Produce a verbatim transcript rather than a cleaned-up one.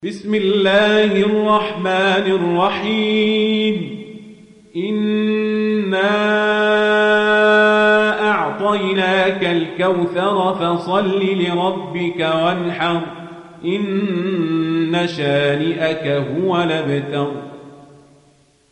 بسم الله الرحمن الرحيم إنا أعطيناك الكوثر فصل لربك وانحر إن شانئك هو الأبتر.